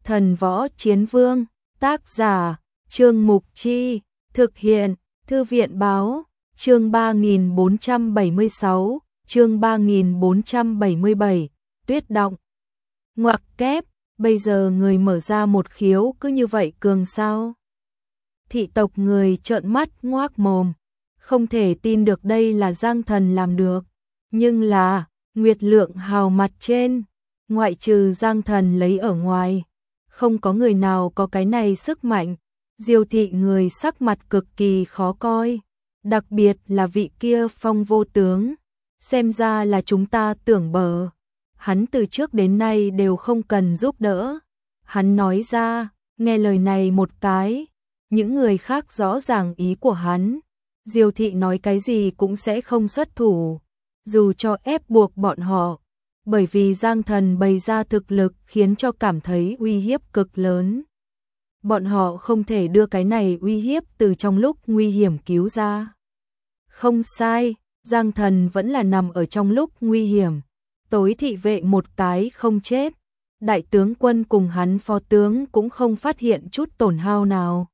Thần Võ Chiến Vương, tác giả, Trương Mục Chi, thực hiện, Thư viện Báo, chương 3476, chương 3477, Tuyết Động. Ngoặc kép, bây giờ người mở ra một khiếu cứ như vậy cường sao? Thị tộc người trợn mắt ngoác mồm, không thể tin được đây là Giang Thần làm được, nhưng là Nguyệt Lượng Hào mặt trên, ngoại trừ Giang Thần lấy ở ngoài, không có người nào có cái này sức mạnh. Diêu thị người sắc mặt cực kỳ khó coi, đặc biệt là vị kia Phong vô tướng, xem ra là chúng ta tưởng bờ. Hắn từ trước đến nay đều không cần giúp đỡ. Hắn nói ra, nghe lời này một cái, những người khác rõ ràng ý của hắn. Diêu thị nói cái gì cũng sẽ không xuất thủ, dù cho ép buộc bọn họ, bởi vì Giang Thần bày ra thực lực khiến cho cảm thấy uy hiếp cực lớn. Bọn họ không thể đưa cái này uy hiếp từ trong lúc nguy hiểm cứu ra. Không sai, Giang Thần vẫn là nằm ở trong lúc nguy hiểm. Tối thị vệ một cái không chết, đại tướng quân cùng hắn phó tướng cũng không phát hiện chút tổn hao nào.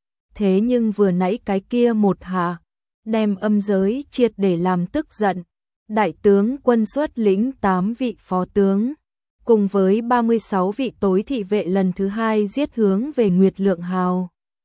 Thế nhưng vừa nãy cái kia một hạ, đem âm giới triệt để làm tức giận. Đại tướng quân xuất lĩnh 8 vị phó tướng, cùng với 36 vị tối thị vệ lần thứ hai giết hướng về Nguyệt Lượng Hào.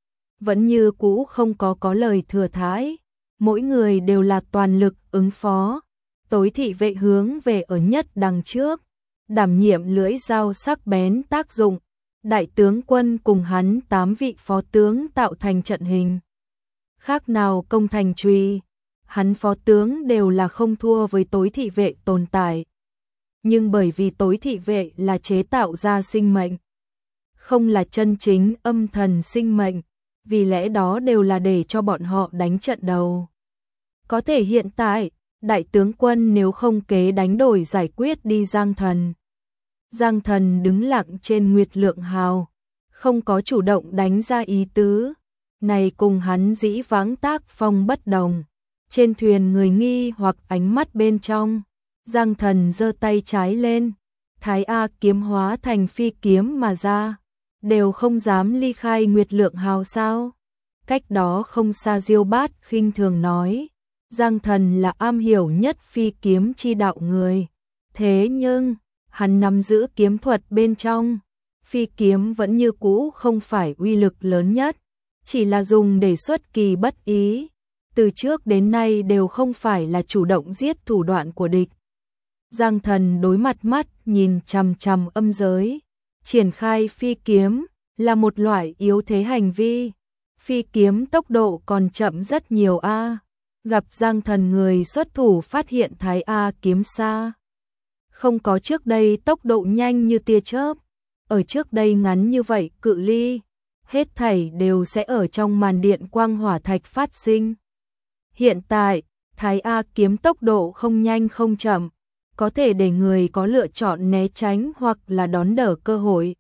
Vẫn như cũ không có lời thừa thãi, mỗi người đều là toàn lực ứng phó. Tối thị vệ hướng về ở nhất đằng trước, đảm nhiệm lưỡi dao sắc bén tác dụng. Đại tướng quân cùng hắn 8 vị phó tướng tạo thành trận hình. Khác nào công thành truy, hắn phó tướng đều là không thua với tối thị vệ tồn tại. Nhưng bởi vì tối thị vệ là chế tạo ra sinh mệnh, không là chân chính âm thần sinh mệnh, vì lẽ đó đều là để cho bọn họ đánh trận đầu. Có thể hiện tại, đại tướng quân nếu không kế đánh đổi giải quyết đi Giang Thần. Giang Thần đứng lặng trên Nguyệt Lượng Hào, không có chủ động đánh ra ý tứ. Này cùng hắn dĩ vãng tác phong bất đồng. Trên thuyền người nghi hoặc ánh mắt bên trong, Giang Thần giơ tay trái lên, Thái A kiếm hóa thành phi kiếm mà ra, đều không dám ly khai Nguyệt Lượng Hào sao? Cách đó không xa Diêu Bát khinh thường nói, Giang Thần là am hiểu nhất phi kiếm chi đạo người, thế nhưng hắn nắm giữ kiếm thuật bên trong, phi kiếm vẫn như cũ không phải uy lực lớn nhất, chỉ là dùng để xuất kỳ bất ý. Từ trước đến nay đều không phải là chủ động giết thủ đoạn của địch. Giang Thần đối mặt mắt nhìn chằm chằm âm giới, triển khai phi kiếm là một loại yếu thế hành vi. Phi kiếm tốc độ còn chậm rất nhiều a. Gặp Giang Thần người xuất thủ phát hiện Thái A kiếm xa, không có trước đây tốc độ nhanh như tia chớp, ở trước đây ngắn như vậy cự ly, hết thảy đều sẽ ở trong màn điện quang hỏa thạch phát sinh. Hiện tại, Thái A kiếm tốc độ không nhanh không chậm, có thể để người có lựa chọn né tránh hoặc là đón đỡ cơ hội.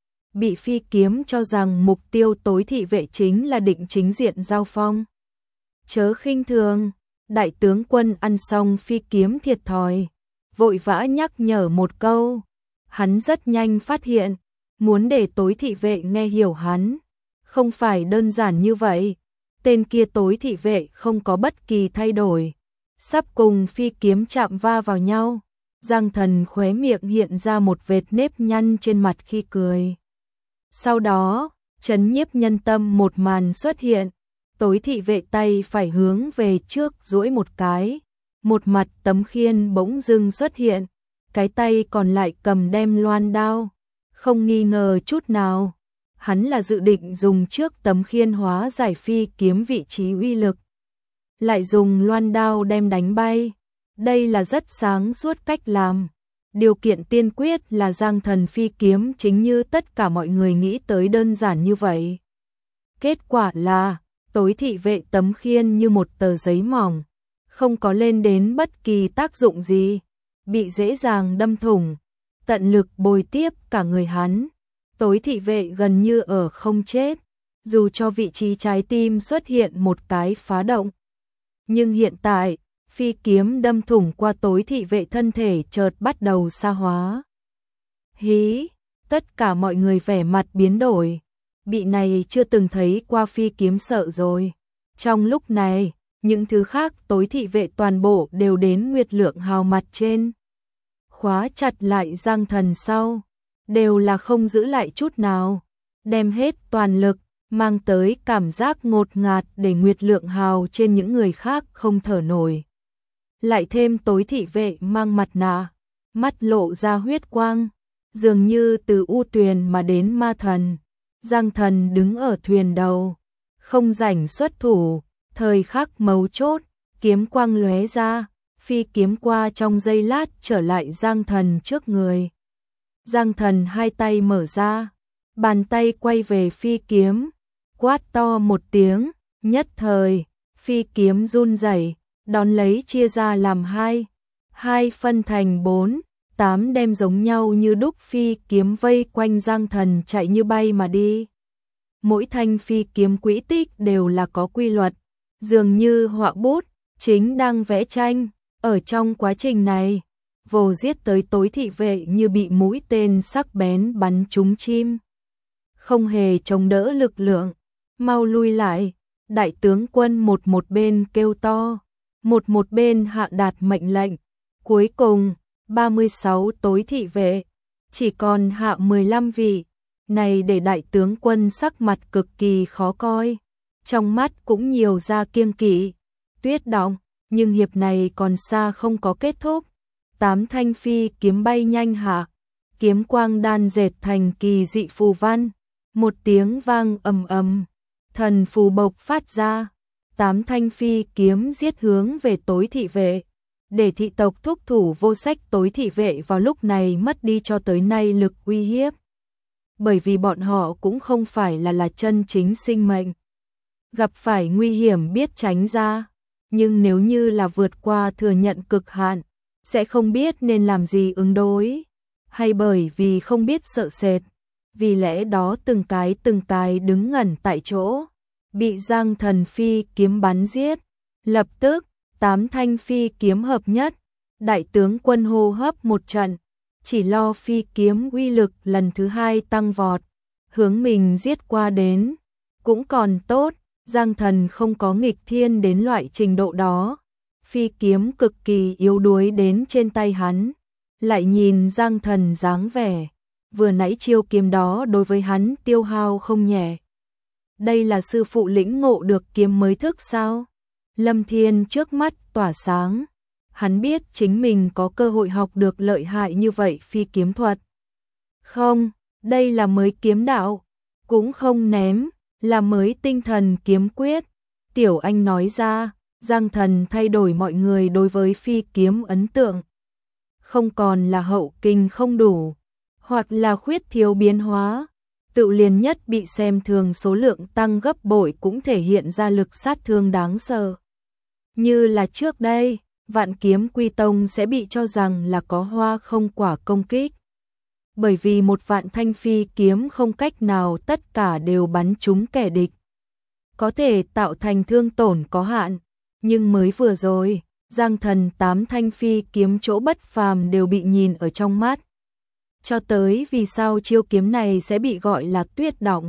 Bị phi kiếm cho rằng mục tiêu tối thị vệ chính là định chính diện giao phong. Chớ khinh thường, đại tướng quân ăn xong phi kiếm thiệt thòi, vội vã nhắc nhở một câu. Hắn rất nhanh phát hiện, muốn để tối thị vệ nghe hiểu hắn, không phải đơn giản như vậy. Tên kia tối thị vệ không có bất kỳ thay đổi, sắp cùng phi kiếm chạm va vào nhau. Giang Thần khóe miệng hiện ra một vệt nếp nhăn trên mặt khi cười. Sau đó, trấn nhiếp nhân tâm một màn xuất hiện, tối thị vệ tay phải hướng về trước duỗi một cái, một mặt tấm khiên bỗng dưng xuất hiện, cái tay còn lại cầm đem loan đao, không nghi ngờ chút nào. Hắn là dự định dùng trước tấm khiên hóa giải phi kiếm vị trí uy lực, lại dùng loan đao đem đánh bay. Đây là rất sáng suốt cách làm. Điều kiện tiên quyết là Giang Thần phi kiếm chính như tất cả mọi người nghĩ tới đơn giản như vậy. Kết quả là, tối thị vệ tấm khiên như một tờ giấy mỏng, không có lên đến bất kỳ tác dụng gì, bị dễ dàng đâm thủng, tận lực bồi tiếp cả người hắn. Tối thị vệ gần như ở không chết, dù cho vị trí trái tim xuất hiện một cái phá động. Nhưng hiện tại, phi kiếm đâm thủng qua tối thị vệ thân thể chợt bắt đầu xa hóa. Hí, Tất cả mọi người vẻ mặt biến đổi. Bị này chưa từng thấy qua phi kiếm sợ rồi. Trong lúc này, những thứ khác tối thị vệ toàn bộ đều đến Nguyệt Lượng Hào mặt trên. Khóa chặt lại Giang Thần sau, đều là không giữ lại chút nào, đem hết toàn lực, mang tới cảm giác ngột ngạt để Nguyệt Lượng Hào trên những người khác không thở nổi. Lại thêm tối thị vệ mang mặt nạ, mắt lộ ra huyết quang, dường như từ u tuyền mà đến ma thần. Giang Thần đứng ở thuyền đầu, không rảnh xuất thủ, thời khắc mấu chốt, kiếm quang lóe ra, phi kiếm qua trong giây lát trở lại Giang Thần trước người. Giang Thần hai tay mở ra, bàn tay quay về phi kiếm, quát to một tiếng, nhất thời, phi kiếm run rẩy, đón lấy chia ra làm hai phân thành 4, 8 đem giống nhau như đúc phi kiếm vây quanh Giang Thần chạy như bay mà đi. Mỗi thanh phi kiếm quỹ tích đều là có quy luật, dường như họa bút, chính đang vẽ tranh. Ở trong quá trình này, vồ giết tới tối thị vệ như bị mũi tên sắc bén bắn trúng chim. Không hề chống đỡ lực lượng, mau lui lại, đại tướng quân một bên kêu to, một bên hạ đạt mệnh lệnh. Cuối cùng, 36 tối thị vệ, chỉ còn hạ 15 vị, này để đại tướng quân sắc mặt cực kỳ khó coi, trong mắt cũng nhiều ra kiêng kỵ. Tuyết Động, nhưng hiệp này còn xa không có kết thúc. 8 thanh phi kiếm bay nhanh hạ, kiếm quang đan dệt thành kỳ dị phù văn, một tiếng vang ầm ầm, thần phù bộc phát ra, 8 thanh phi kiếm giết hướng về tối thị vệ, để thị tộc thúc thủ vô sách. Tối thị vệ vào lúc này mất đi cho tới nay lực uy hiếp, bởi vì bọn họ cũng không phải là chân chính sinh mệnh, gặp phải nguy hiểm biết tránh ra, nhưng nếu như là vượt qua thừa nhận cực hạn, sẽ không biết nên làm gì ứng đối, hay bởi vì không biết sợ sệt, vì lẽ đó từng cái đứng ngẩn tại chỗ, bị Giang Thần phi kiếm bắn giết. Lập tức, 8 thanh phi kiếm hợp nhất, đại tướng quân hô hấp một trận, chỉ lo phi kiếm uy lực lần thứ 2 tăng vọt, hướng mình giết qua đến. Cũng còn tốt, Giang Thần không có nghịch thiên đến loại trình độ đó, phi kiếm cực kỳ yếu đuối đến trên tay hắn. Lại nhìn Giang Thần dáng vẻ, vừa nãy chiêu kiếm đó đối với hắn tiêu hao không nhẹ. Đây là sư phụ lĩnh ngộ được kiếm mới thức sao? Lâm Thiên trước mắt tỏa sáng, hắn biết chính mình có cơ hội học được lợi hại như vậy phi kiếm thuật. Không, đây là mới kiếm đạo, cũng không ném, là mới tinh thần kiếm quyết. Tiểu Anh nói ra, Giang Thần thay đổi mọi người đối với phi kiếm ấn tượng. Không còn là hậu kinh không đủ, hoặc là khuyết thiếu biến hóa, tự liền nhất bị xem thường số lượng tăng gấp bội cũng thể hiện ra lực sát thương đáng sợ. Như là trước đây, Vạn Kiếm Quy Tông sẽ bị cho rằng là có hoa không quả công kích. Bởi vì một vạn thanh phi kiếm không cách nào tất cả đều bắn trúng kẻ địch, có thể tạo thành thương tổn có hạn, nhưng mới vừa rồi, Giang Thần 8 thanh phi kiếm chỗ bất phàm đều bị nhìn ở trong mắt. Cho tới vì sao chiêu kiếm này sẽ bị gọi là Tuyết Động,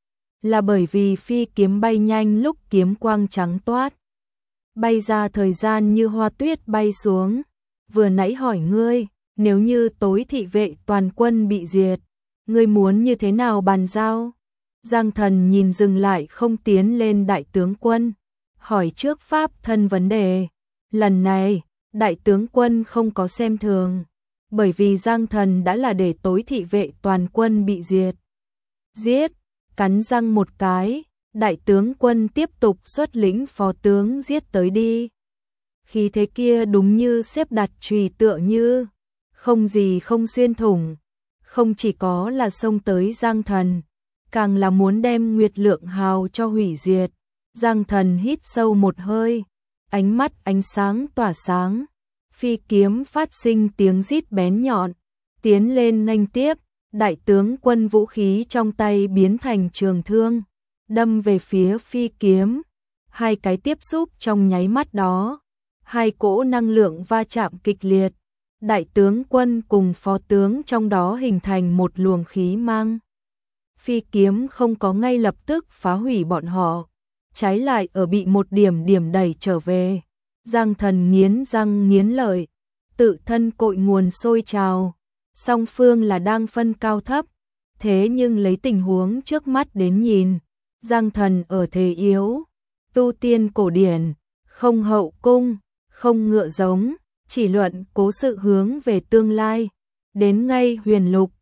là bởi vì phi kiếm bay nhanh lúc kiếm quang trắng toát, bay ra thời gian như hoa tuyết bay xuống. Vừa nãy hỏi ngươi, nếu như tối thị vệ toàn quân bị diệt, ngươi muốn như thế nào bàn giao? Giang Thần nhìn dừng lại không tiến lên đại tướng quân, hỏi trước pháp thân vấn đề. Lần này, đại tướng quân không có xem thường, bởi vì Giang Thần đã là để tối thị vệ toàn quân bị diệt. Giết, cắn răng một cái, đại tướng quân tiếp tục xuất lĩnh phó tướng giết tới đi. Khí thế kia đúng như xếp đặt chùy tựa như, không gì không xuyên thủng, không chỉ có là xông tới Giang Thần, càng là muốn đem Nguyệt Lượng Hào cho hủy diệt. Giang Thần hít sâu một hơi, ánh mắt ánh sáng tỏa sáng, phi kiếm phát sinh tiếng rít bén nhọn, tiến lên nghênh tiếp, đại tướng quân vũ khí trong tay biến thành trường thương, đâm về phía phi kiếm. Hai cái tiếp xúc trong nháy mắt đó, hai cỗ năng lượng va chạm kịch liệt, đại tướng quân cùng phó tướng trong đó hình thành một luồng khí mang. Phi kiếm không có ngay lập tức phá hủy bọn họ, trái lại ở bị một điểm điểm đẩy trở về. Giang Thần nghiến răng nghiến lợi, tự thân cội nguồn sôi trào, song phương là đang phân cao thấp, thế nhưng lấy tình huống trước mắt đến nhìn, Giang Thần ở thế yếu, tu tiên cổ điển, không hậu cung, không ngựa giống, chỉ luận cố sự hướng về tương lai, đến ngay huyền lục,